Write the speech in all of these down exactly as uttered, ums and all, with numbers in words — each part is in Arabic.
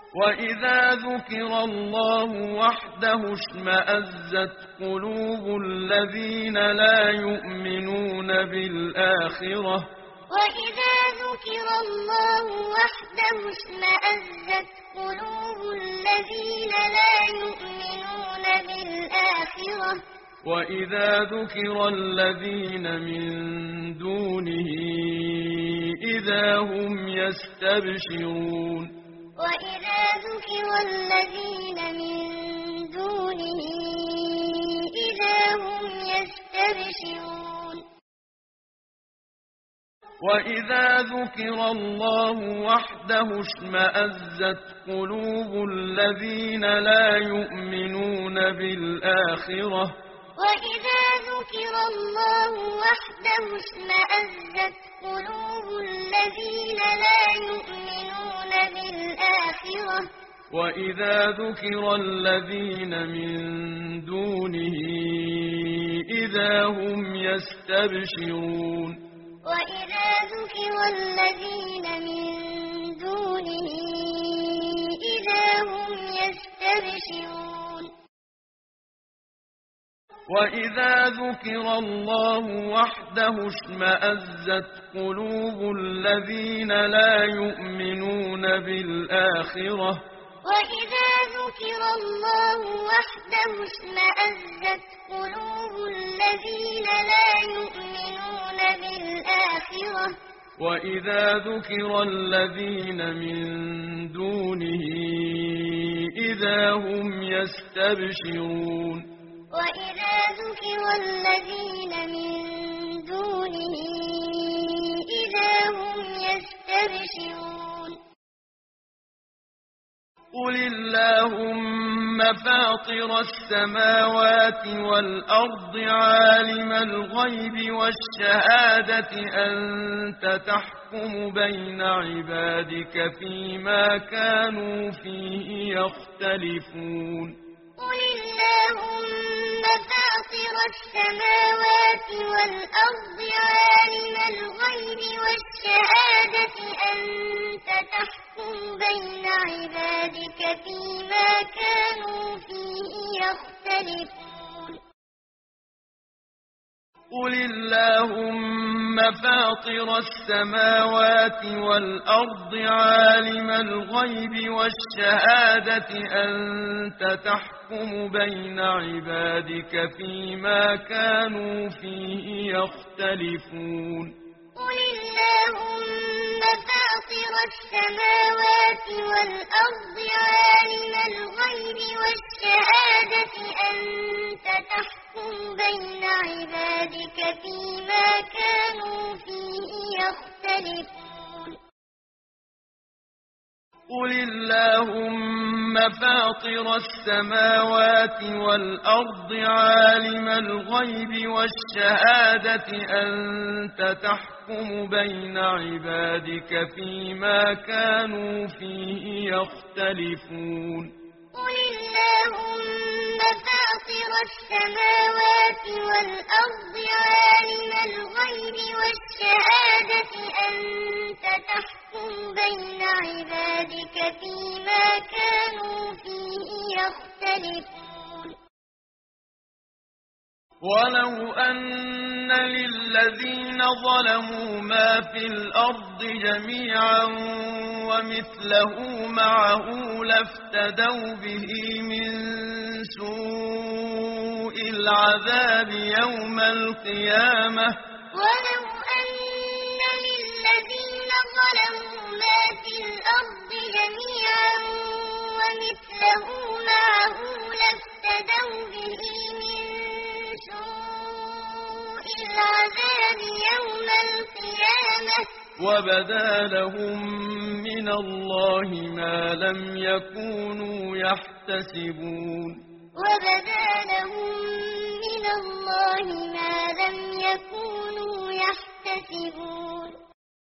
وإذا ذكر الله وحده اشمأزت قلوب الذين لا يؤمنون بالآخرة وإذا ذكر الله وحده اشمأزت قلوب الذين لا يؤمنون بالآخرة وإذا ذكر الذين من دونه إذا هم يستبشرون وإذا ذكر الذين من دونه إذا هم يستبشرون وإذا ذكر الله وحده اشمأزت قلوب الذين لا يؤمنون بالآخرة وإذا ذكر الله وحده اشمأزت قلوب الذين لا يؤمنون بالآخرة وإذا ذكر الذين من دونه إذا هم يستبشرون وإذا ذكر الذين من دونه إذا هم يستبشرون وإذا ذكر الله وحده اشمأزت قلوب الذين لا يؤمنون بالآخرة وإذا ذكر الله وحده اشمأزت قلوب الذين لا يؤمنون بالآخرة وإذا ذكر الذين من دونه إذا هم يستبشرون وإذا ذكر الذين من دونه إذا هم يستبشرون قل اللهم فاطر السماوات والأرض عالم الغيب والشهادة أنت تحكم بين عبادك فيما كانوا فيه يختلفون قل اللهم فاطر السماوات والأرض عالم الغيب والشهادة أنت تحكم بين عبادك فيما كانوا فيه يختلفون قل اللهم فاطر السماوات والأرض عالم الغيب والشهادة أنت تحكم بين عبادك فيما كانوا فيه يختلفون قل اللهم فاطر السماوات والأرض عالم الغيب والشهادة أنت تحكم بين عبادك فيما كانوا فيه يختلفون قل اللهم فاطر السماوات والأرض عالم الغيب والشهادة أنت تحكم بين عبادك فيما كانوا فيه يختلفون قل اللهم فاطر السماوات والأرض عالم الغيب والشهادة أنت تحكم بين عبادك فيما كانوا فيه يختلفون ولو أن للذين ظلموا ما في الأرض جميعا ومثله معه لافتدوا به من سوء العذاب يوم القيامة ولو أن للذين ظلموا ما في الأرض جميعا ومثله معه لافتدوا به من سوء العذاب يوم القيامة وبدا لهم من الله ما لم يكونوا يحتسبون وبدا لهم من الله ما لم يكونوا يحتسبون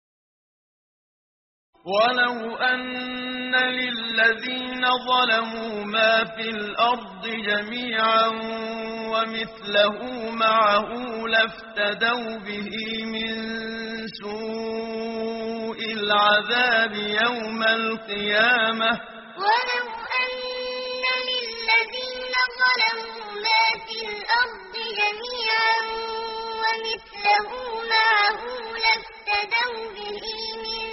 ولو أن للذين ظلموا ما في الأرض جميعا ومثله معه لافتدوا به من سوء العذاب يوم القيامة ولو ظلموا ما في الأرض جميعا ومثله معه لافتدوا به من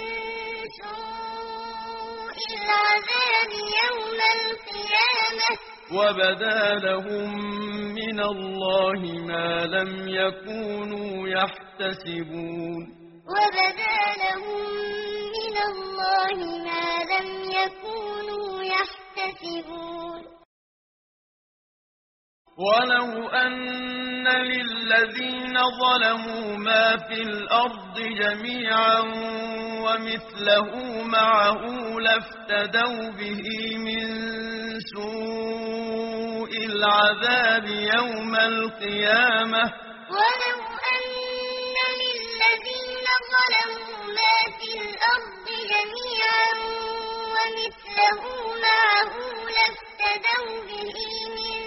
سوء العذاب يوم القيامة وبدا لهم من الله ما لم يكونوا يحتسبون وبدا لهم من الله ما لم يكونوا يحتسبون ولو أن للذين ظلموا ما في الأرض جميعا ومثله معه لافتدوا به من سوء العذاب يوم القيامة ولو أن للذين ظلموا ما في الأرض جميعا ومثله معه لافتدوا به من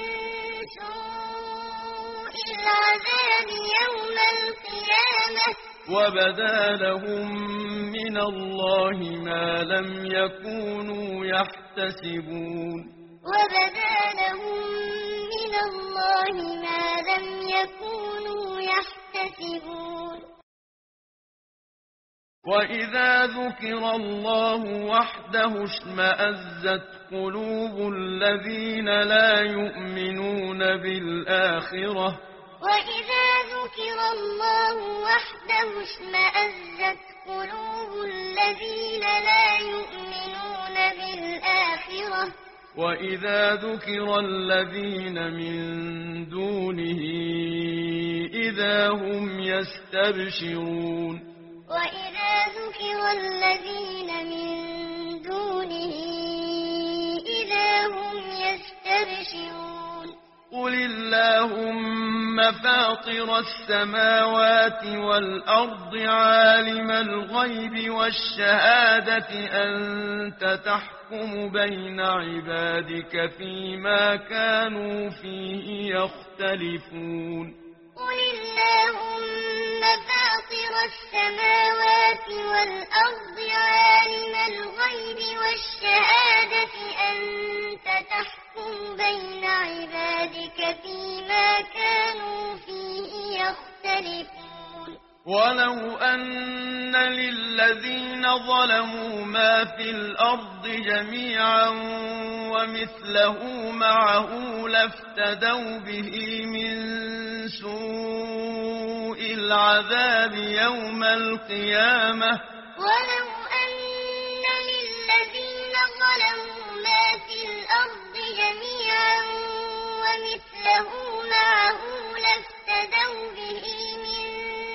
سوء العذاب يوم القيامة وبدا لهم من الله ما لم يكونوا يحتسبون وبدا لهم من الله ما لم يكونوا يحتسبون وإذا ذكر الله وحده اشمأزت قلوب الذين لا يؤمنون بالآخرة وإذا ذكر الله وحده اشمأزت قلوب الذين لا يؤمنون بالآخرة وإذا ذكر الذين من دونه إذا هم يستبشرون وإذا ذكر الذين من دونه إذا هم يستبشرون قل اللهم فاطر السماوات والأرض عالم الغيب والشهادة أنت تحكم بين عبادك فيما كانوا فيه يختلفون قل اللهم فاطر السماوات والأرض عالم الغيب والشهادة أنت تحكم بين عبادك فيما كانوا فيه يختلفون ولو أن للذين ظلموا ما في الأرض جميعا ومثله معه لافتدوا به من سوء العذاب يوم القيامة ولو أن للذين ظلموا ما في الأرض جميعا ومثله معه لافتدوا به من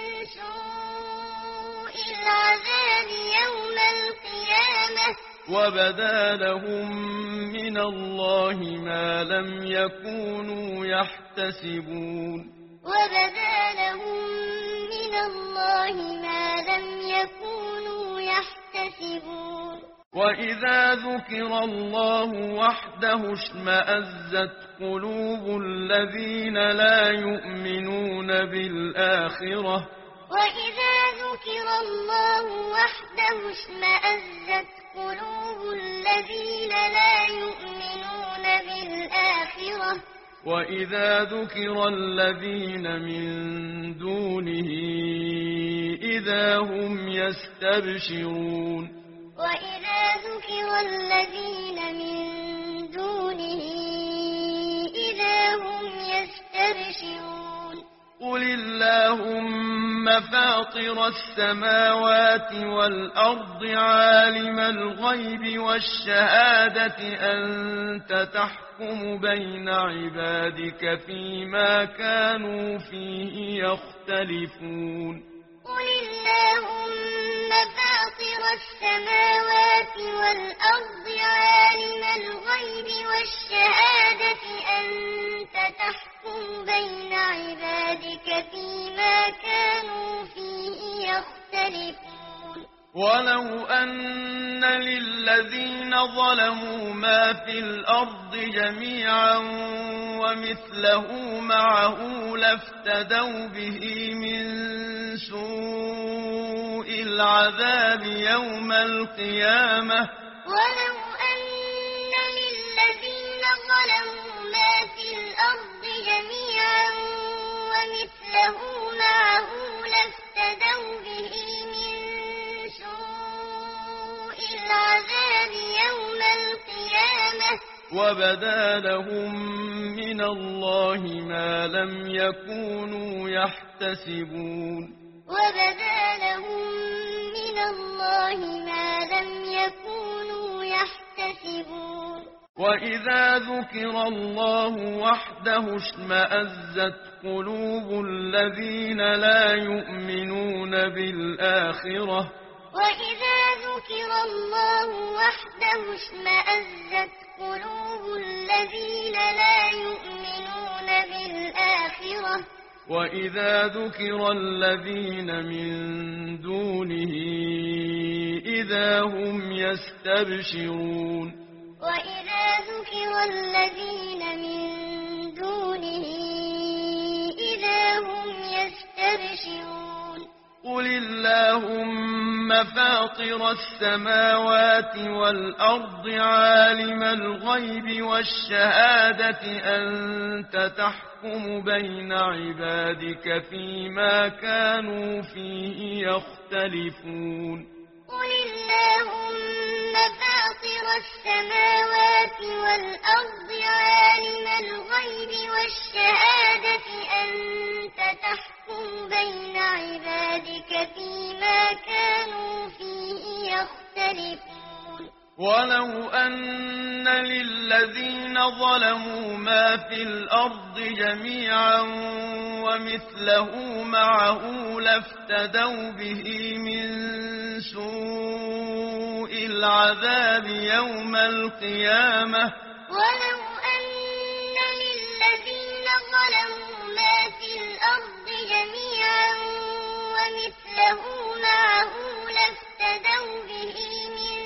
سوء العذاب يوم القيامة وبدا لهم من الله ما لم يكونوا يحتسبون وبدا لهم من الله ما لم يكونوا يحتسبون وإذا ذكر الله وحده اشمأزت قلوب الذين لا يؤمنون بالآخرة وإذا ذكر الله وحده اشمأزت قلوب الذين لا يؤمنون بالآخرة وإذا ذكر الذين من دونه إذا هم يستبشرون وإذا ذكر الذين من دونه إذا هم يستبشرون قل اللهم فاطر السماوات والأرض عالم الغيب والشهادة أنت تحكم بين عبادك فيما كانوا فيه يختلفون قل اللهم فاطر السماوات والأرض عالم الغيب والشهادة أنت تحكم بين عبادك فيما كانوا فيه يختلفون ولو أن للذين ظلموا ما في الأرض جميعا ومثله معه لافتدوا به من سوء العذاب يوم القيامة ولو أن للذين ظلموا ما في الأرض وبدا لهم من الله ما لم يكونوا يحتسبون وبدا لهم من الله ما لم يكونوا يحتسبون وإذا ذكر الله وحده اشمأزت قلوب الذين لا يؤمنون بالآخرة وإذا ذكر الله وحده اشمأزت قلوب الذين لا يؤمنون بالآخرة وإذا ذكر الذين من دونه إذا هم يستبشرون وإذا ذكر الذين من دونه إذا هم يستبشرون قل اللهم فاطر السماوات والأرض عالم الغيب والشهادة أنت تحكم بين عبادك فيما كانوا فيه يختلفون قل اللهم فاطر السماوات والأرض عالم الغيب والشهادة أنت تحكم بين عبادك فيما كانوا فيه يختلفون ولو أن للذين ظلموا ما في الأرض جميعا ومثله معه لافتدوا به من سوء العذاب يوم القيامة ولو أن للذين ظلموا ما في الأرض جميعا ومثله معه لافتدوا به من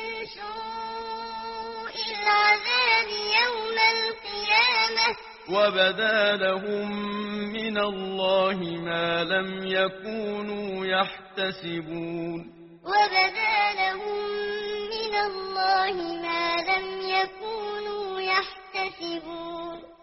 سوء العذاب يوم القيامة وبدا لهم من الله ما لم يكونوا يحتسبون وبدا لهم من الله ما لم يكونوا يحتسبون